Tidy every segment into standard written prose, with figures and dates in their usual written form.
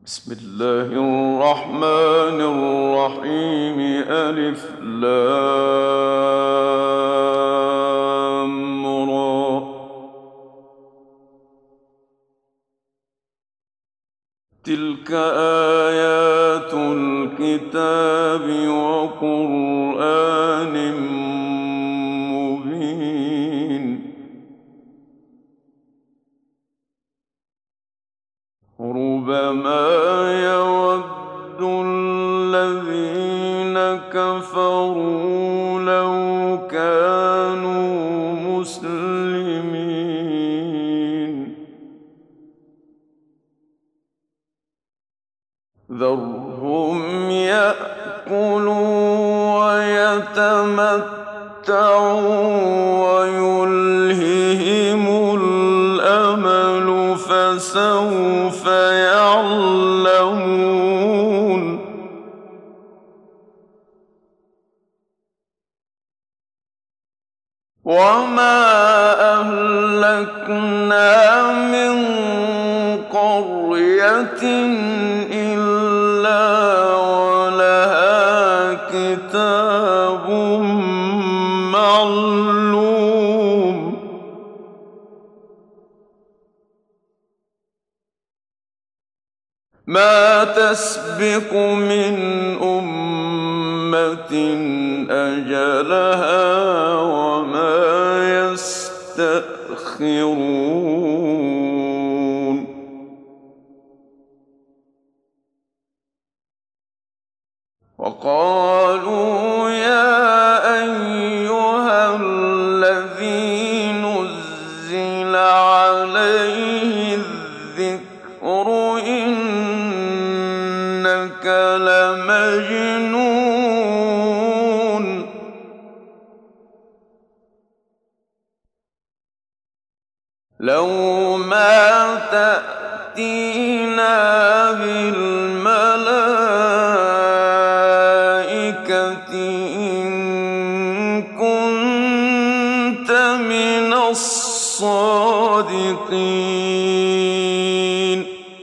بسم الله الرحمن الرحيم. ألف لام را. تلك آيات الكتاب وقرآن مبين. ربما يود الذين كفروا لو كانوا مسلمين. ذرهم يأكلوا ويتمتعوا ويلههم الأمل فسوف يعلمون. وما أهلكنا من قرية إلا ولها كتاب معلوم. ما تسبق من أمة أجلها وما يستأخرون. وقالوا يا أيها الذي نزل عليه الذكر إنك لمجنون. لو ما تأتينا بالملائكة إن كنت من الصادقين.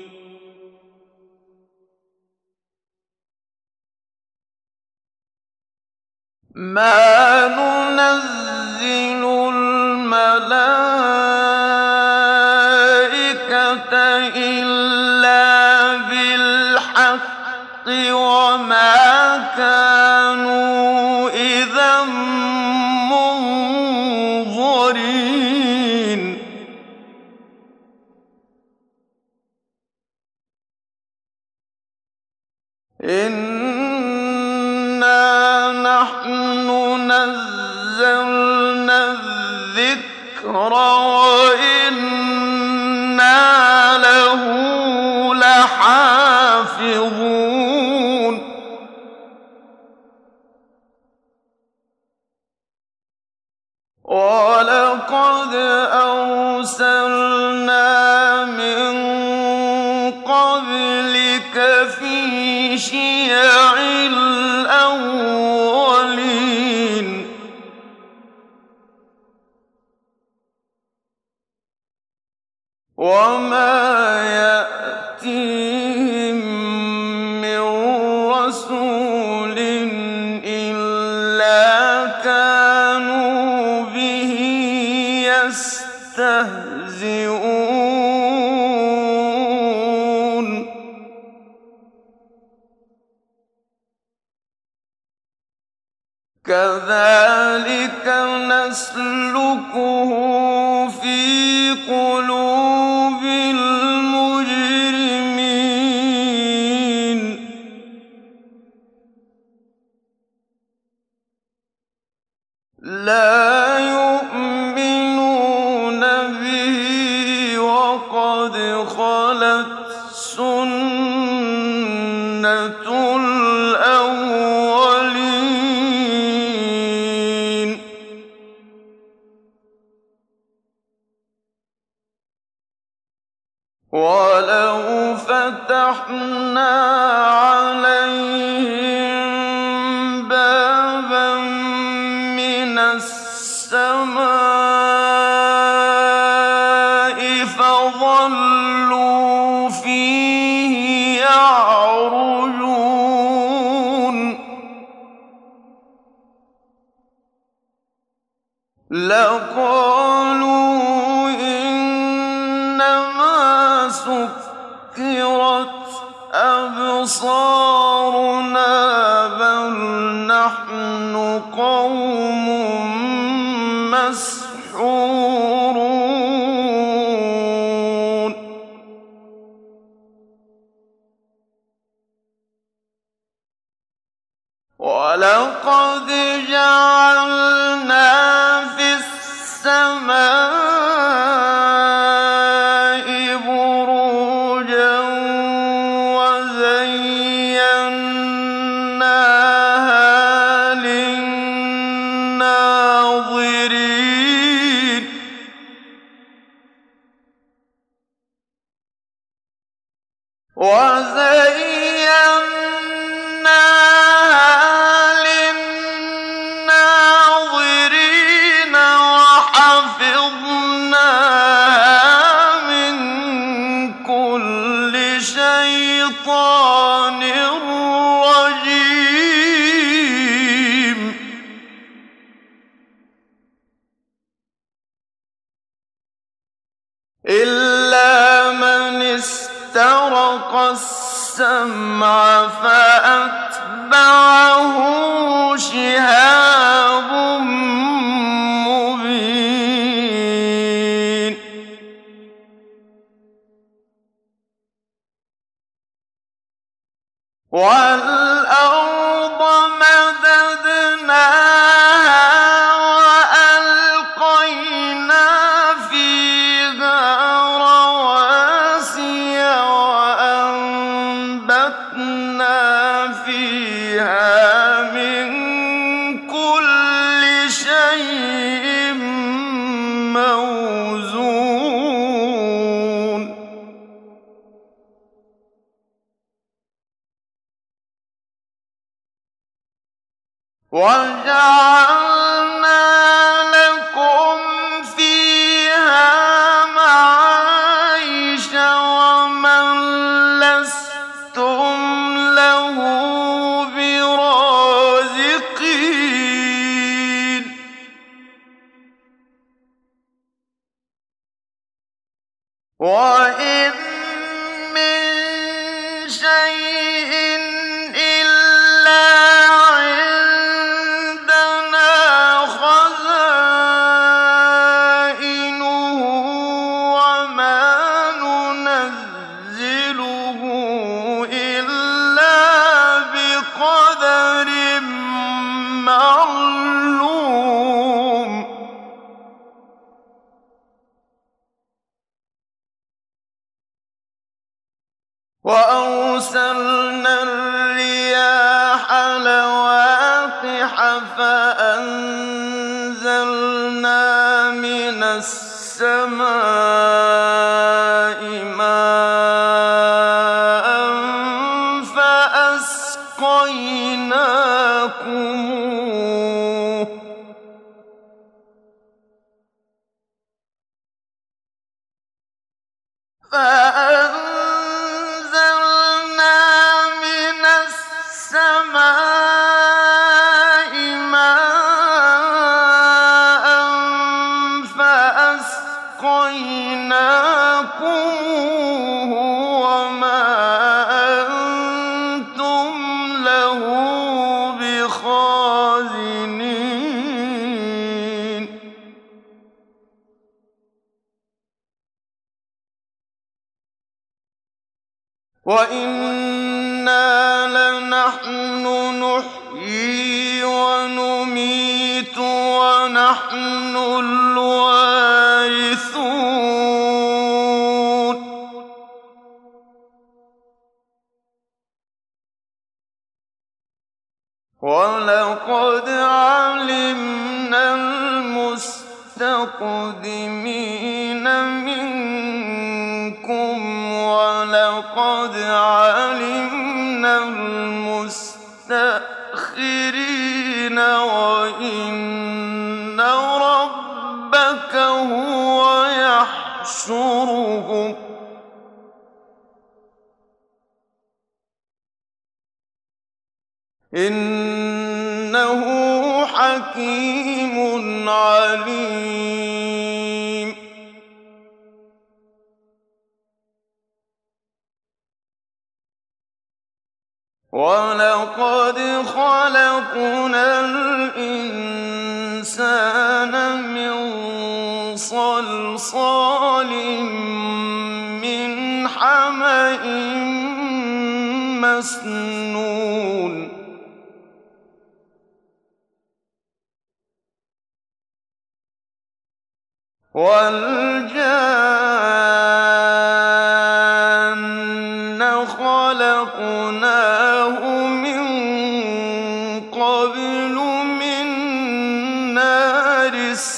ما ننزل الملائكة إلا بالحق وما كانوا إذا منظرين. إنا نحن نزلنا الذكر وإنا له لحافظون. ولقد أرسلنا من قبلك في شيع الأولين. وما يأتيهم من رسول إلا كانوا به يستهزئون. كذلك نسلكه في قلوب المجرمين. لا يؤمنون به وقد خلت سنة الأولين. ولو فتحنا عليهم بابا من السماء فظلوا فيه لقالوا إنما سكرت أبصارنا بل نحن قوم مسحورون ولقد جعلنا في السماء بروجا وزيناها للناظرين وحفظناها من كل شيطان رجيم إلا من استرق السمع فأتبعه شهاب مبين والأرض مددناها وألقينا فيها رواسي وأنبتنا فيها من كل شيء موزون وجعلنا لكم فيها معايش ومن لستم له برازقين وإن من شيء إلا عندنا خزائنه وما ننزله إلا بقدر معلوم وأرسلنا الرياح لواقح فأنزلنا من السماء ماء فأسقيناكموه فأنزلنا من السماء ماء فأسقيناكموه وما أنتم له بخازنين وإنا لنحن نحيي ونميت ونحن الوارثون ولقد علمنا المستقدمين منكم ولقد علمنا المستأخرين وإن ربك هو يحشرهم إنه إِنَّهُ حَكِيمٌ عَلِيمٌ وَلَقَدْ خَلَقْنَا الْإِنسَانَ مِن صَلْصَالٍ مِّنْ حَمَإٍ مَّسْنُونٍ وَالْجَانَّ خَلَقْنَاهُ مِن قَبْلُ مِن نَّارِ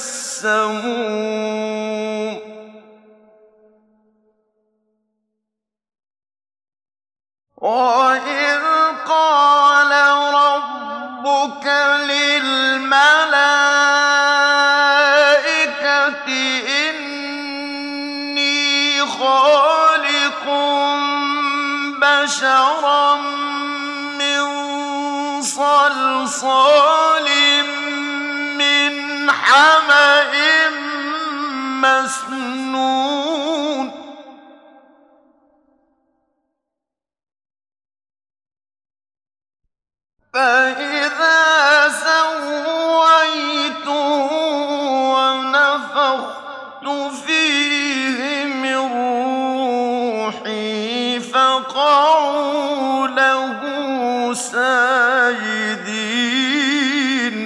السَّمُومِ وَإِذْ قَالَ رَبُّكَ لِلْمَلَائِكَةِ إِنِّي خَالِقٌ بَشَرًا مِّن صَلْصَالٍ مِّنْ حَمَإٍ مَّسْنُونٍ فَإِذَا سَوَّيْتُهُ وَنَفَخْتُ فِيهِ مِن رُّوحِي فَقَعُوا لَهُ سَاجِدِينَ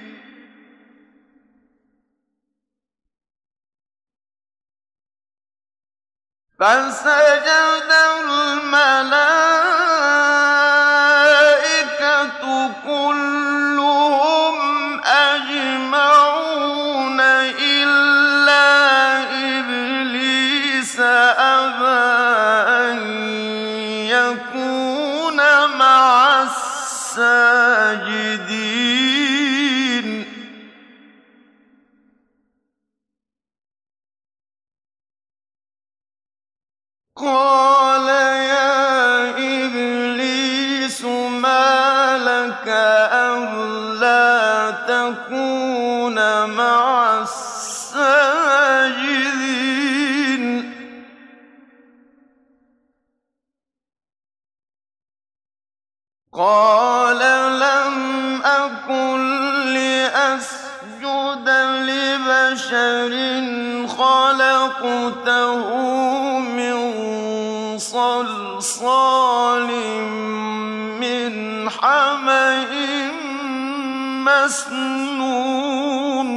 فَسَجَدَ الْمَلَائِكَةُ كُلُّهُمْ أَجْمَعُونَ إِلَّا إِبْلِيسَ أَبَىٰ أَن يَكُونَ مَعَ السَّاجِدِينَ قَالَ يَا إِبْلِيسُ مَا لَكَ أَلَّا تَكُونَ مَعَ السَّاجِدِينَ قَالَ لَمْ أَكُن لِّأَسْجُدَ لِبَشَرٍ خَلَقْتَهُ مِن صَلْصَالٍ مِّنْ حَمَإٍ مَّسْنُونٍ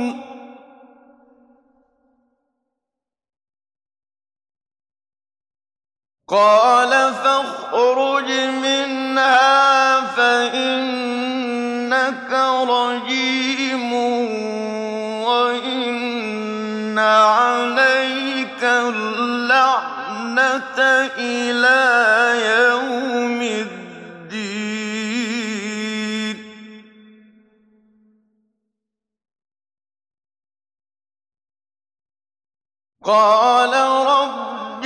قَالَ فَاخْرُجْ مِنْهَا فَإِنَّكَ رَجِيمٌ وَإِنَّ عَلَيْكَ اللَّعْنَةَ إِلَىٰ يَوْمِ الدِّينِ قَالَ رَبِّ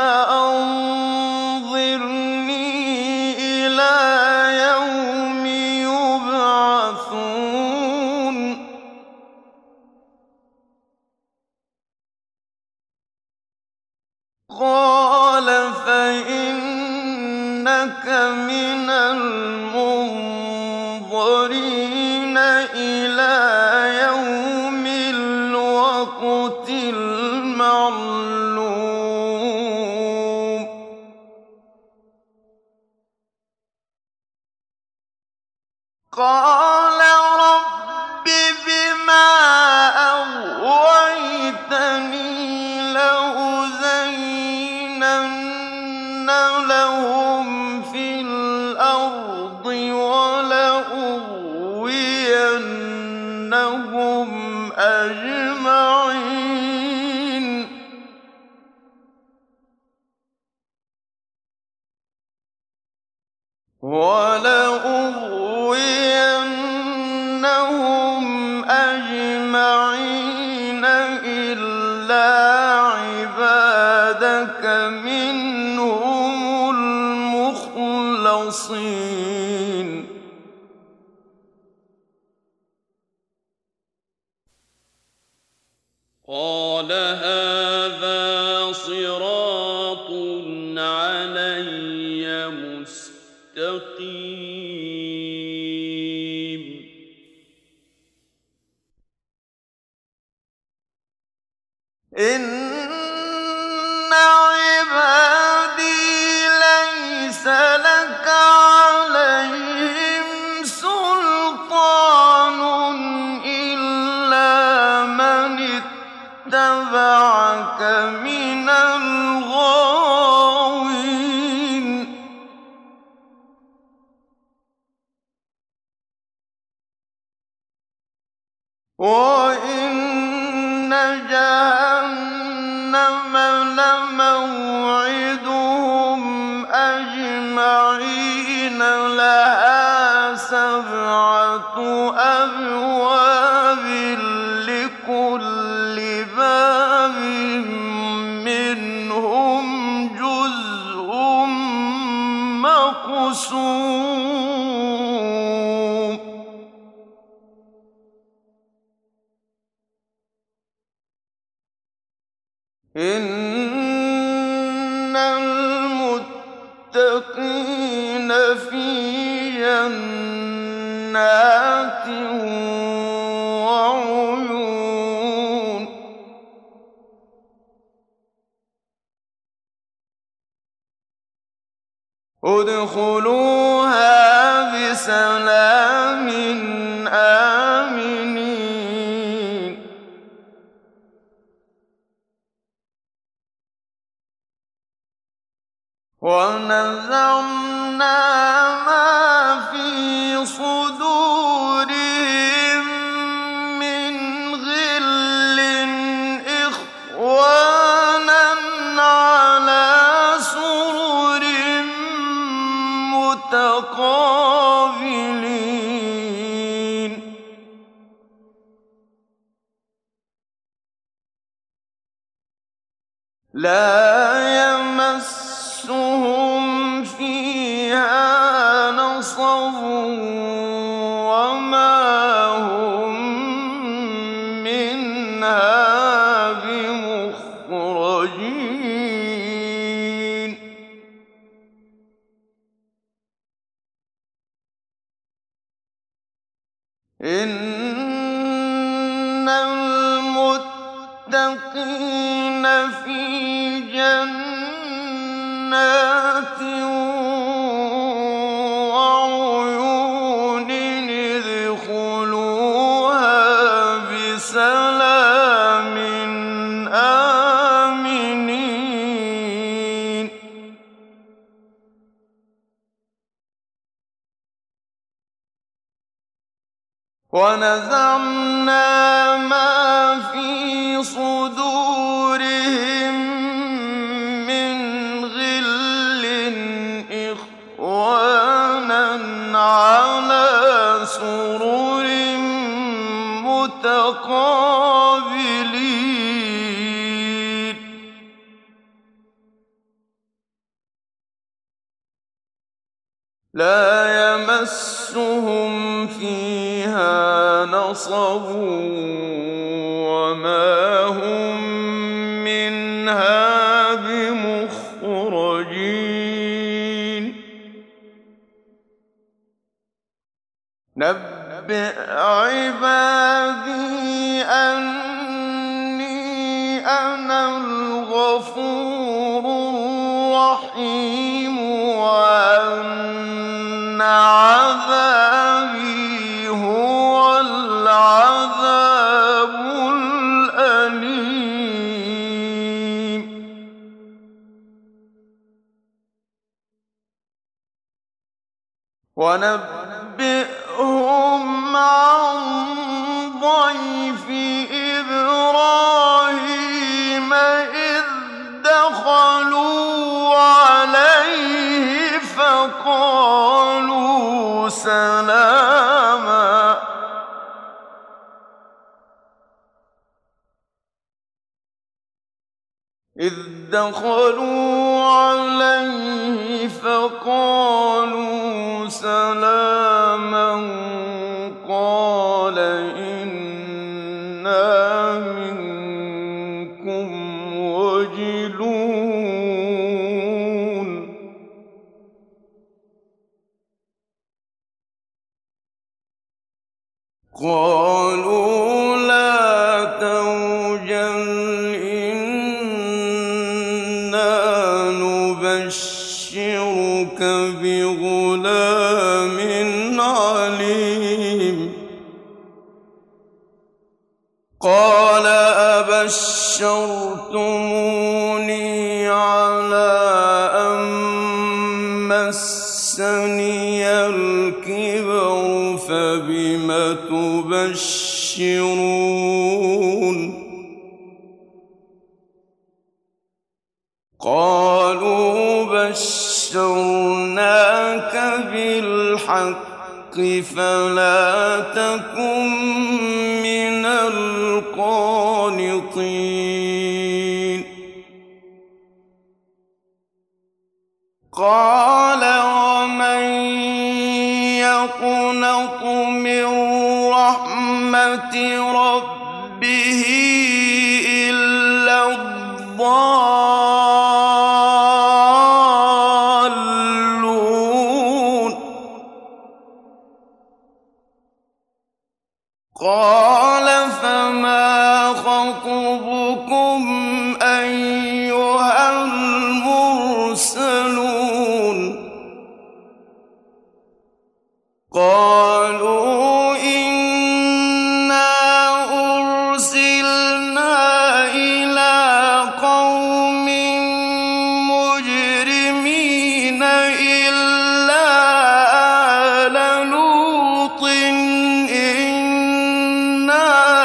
فَأَنظِرْنِي إِلَىٰ يَوْمِ يُبْعَثُونَ قَالَ فَإِنَّكَ مِنَ الْمُنظَرِينَ إِلَىٰ يَوْمِ الْوَقْتِ الْمَعْلُومِ قَالَ رَبِّ بِمَا أَغْوَيْتَنِي لَأُزَيِّنَنَّ لَهُمْ فِي الْأَرْضِ وَلَأُغْوِيَنَّهُمْ أَجْمَعِينَ إِلَّا عِبَادَكَ مِنْهُمُ الْمُخْلَصِينَ قال هذا صراط علي مستقيم إن عبادي ليس لك عليهم سلطان إلا من اتبعك من الغاوين وإن جهنم لموعدهم أجمعين لها 7 أبواب لكل باب منهم جزء مقسوم إن المتقين في جنات وعيون ادخلوها بسلام آمنين ونزعنا ما في صدورهم من غل إخوانا على سرر متقابلين لا يمسهم فيها نصب وما هم منها بمخرجين إن المتقين في جنات وعيون ادخلوها بسلام آمنين ونزعنا ما في صدورهم من غل إخوانا على سرر متقابلين لا يمسهم فيها نصب وما هم منها بمخرجين نبئ عبادي أني أنا الغفور الرحيم وأن عذابي هو العذاب الأليم ونبئهم عن ضيف إبراهيم إذ دخلوا عليه فقالوا سلاما إذ دخلوا عليه فقالوا سلاما قال إنا منكم قالوا لا توجل إنا نبشرك بغلام عليم قال أبشرتموني على أن مسني الكبر فبم تبشرون قالوا بشرناك بالحق فلا تكن من القانطين قال ومن يقنط من رحمة ربه إلا الضالون قال فما خطبكم أيها المرسلون قالوا إنا أرسلنا إلى قوم مجرمين إلا آل لوط إنا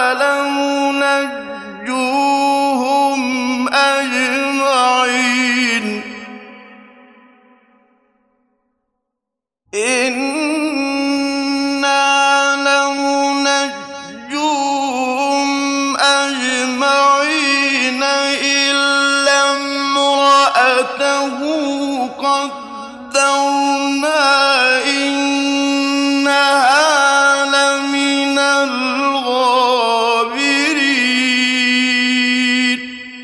لمنجوهم أجمعين إلا امرأته قدرنا إنها لمن الغابرين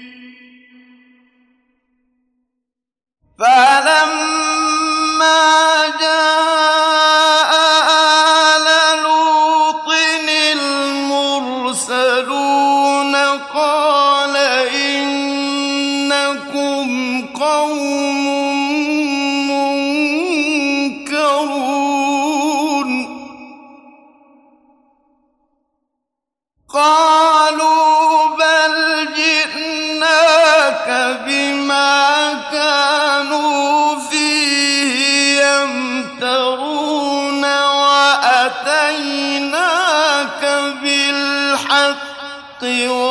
فلما جاء آل لوط المرسلون قال إنكم قوم منكرون قالوا بل جئناك بما كانوا فيه يمترون وأتيناك بالحق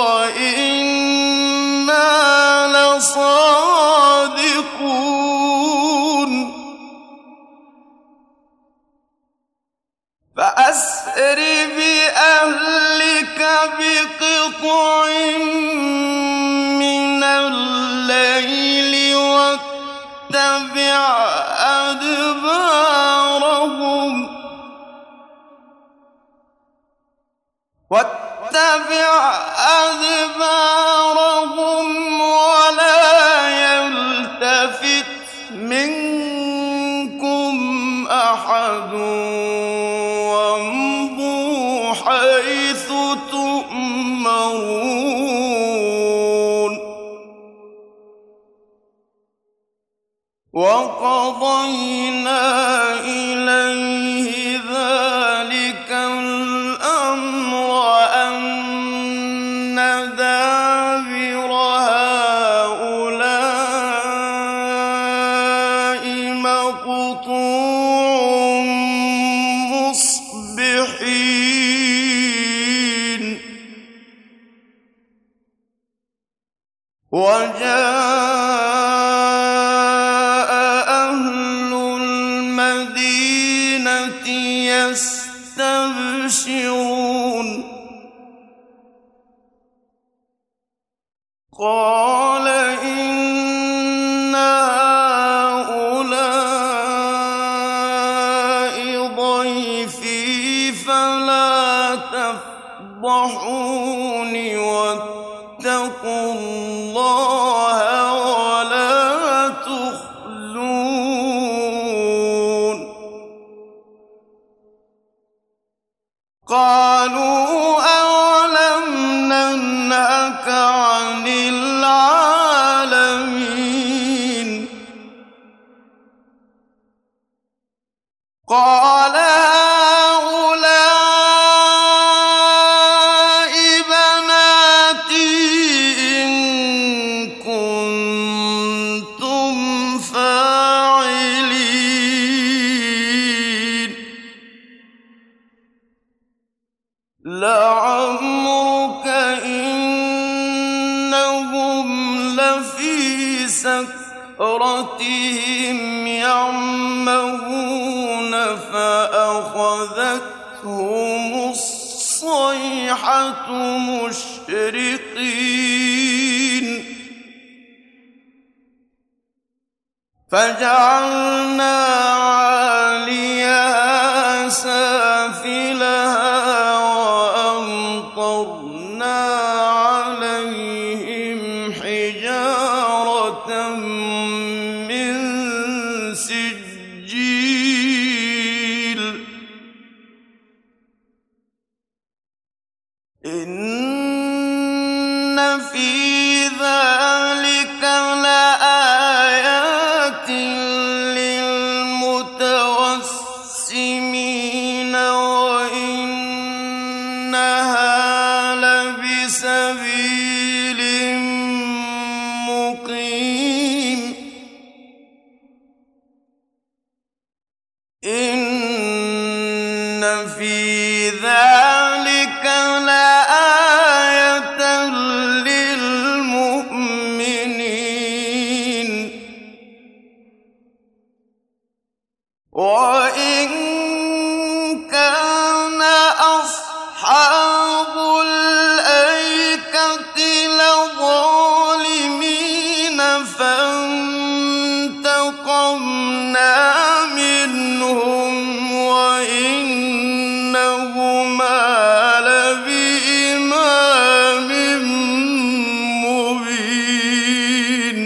وإنا لصادقون فأسر بأهلك بقطع من الليل واتبع أدبارهم ولا يلتفت منكم أحد وامضوا حيث تؤمرون وقضينا إليه ذلك الأمر أن دابر هؤلاء مقطوع مصبحين وجاء أهل المدينة يستبشرون قال إن هؤلاء ضيفي فلا تفضحون واتقوا الله ولا تخزون قال قال هؤلاء بناتي إن كنتم فاعلين لعمرك إنهم لفي سكرتهم يعمهون فأخذتهم الصيحة مشرقين فجعلنا عاليها سافلها وأمطرنا عليهم حجارة من سجيل إن في ذلك لآيات للمتوسمين وإنها لبسبيل مقيم إن في ذلك لآية للمؤمنين وإن كان أصحاب الأيكة لظالمين فانتقمنا منهم وإنهما لبإمام مبين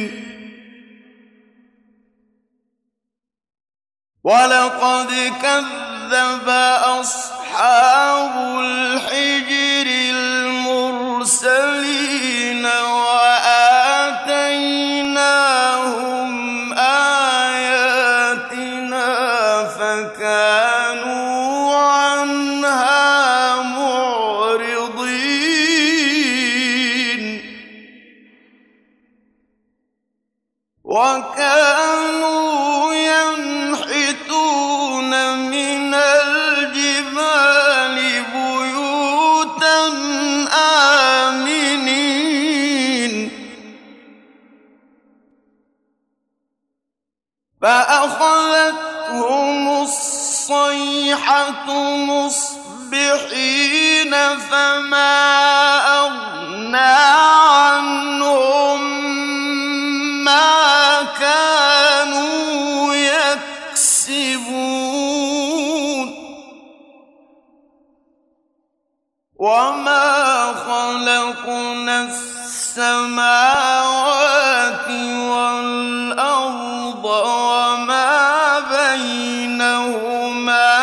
ولقد كذب أصحاب الحجر المرسلين وآتيناهم آياتنا فكانوا عنها معرضين وكانوا ينحتون من الجبال بيوتا آمنين فأخذتهم الصيحة مصبحين فما أغنى عنهم ما كانوا يكسبون وما خلقنا السماوات والأرض وما بينهما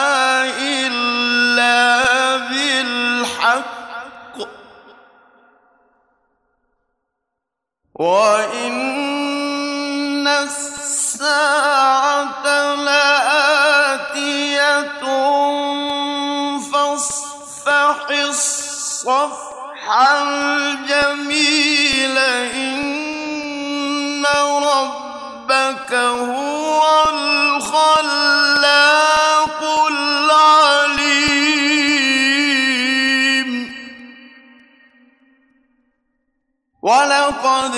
إلا بالحق وإن الساعة لآتية فاصفح الصفح الجميل إن ربك هو الخلاق العليم ولقد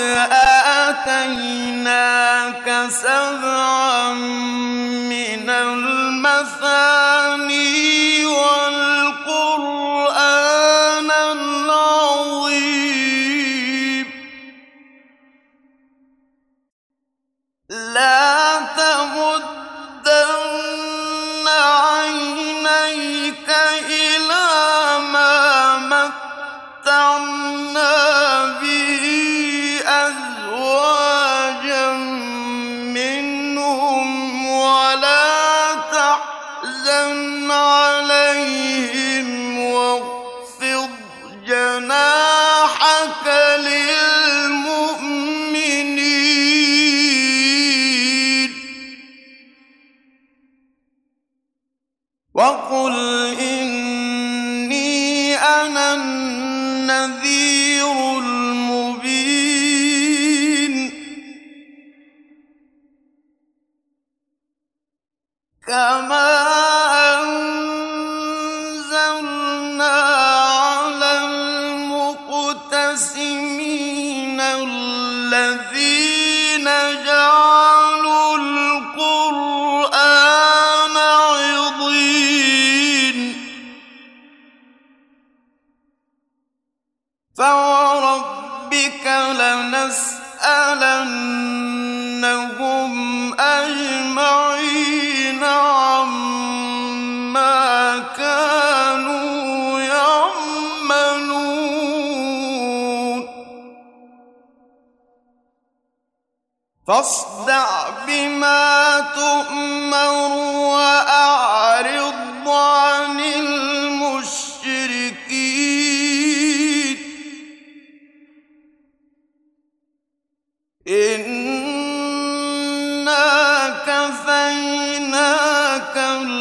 آتيناك سبعا من المثاني والقرآن العظيم لا تمدن عينيك إلى ما متعنا به أزواجا منهم ولا تحزن عليهم وقل إني أنا النذير المبين كما أنزلنا على المقتسمين الذين جعلوا القرآن عضين فوربك لنسألنهم أجمعين عما كانوا يعملون فاصدع بما تؤمر وأعرض عن المشركين إنا كفيناك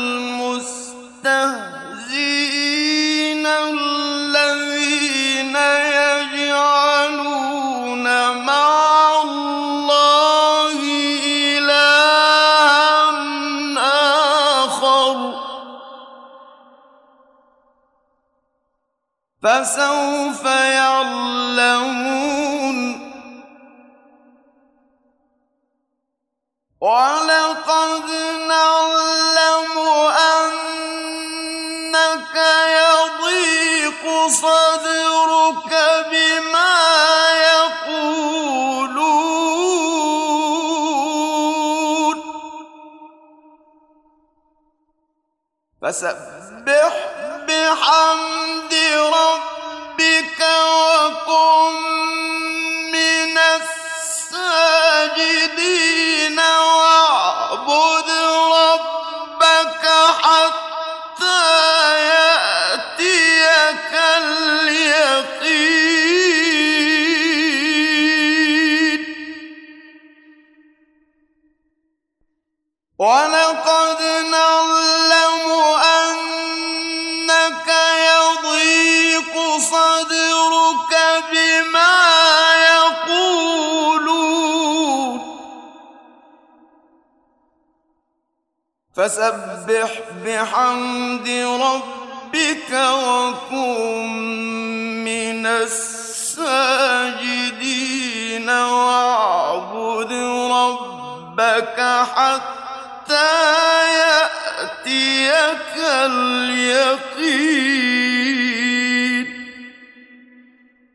المستهزئين الذين يجعلون مع الله إلها آخر فسوف يعلمون ولقد نعلم أنك يضيق صدرك بما يقولون فسبح بحمد ربك وكن من الساجدين واعبد ربك حتى يأتيك اليقين ولقد نعلم أنك يضيق صدرك بما يقولون فسبح بحمد ربك وكن من الساجدين واعبد ربك حتى يأتيك اليقين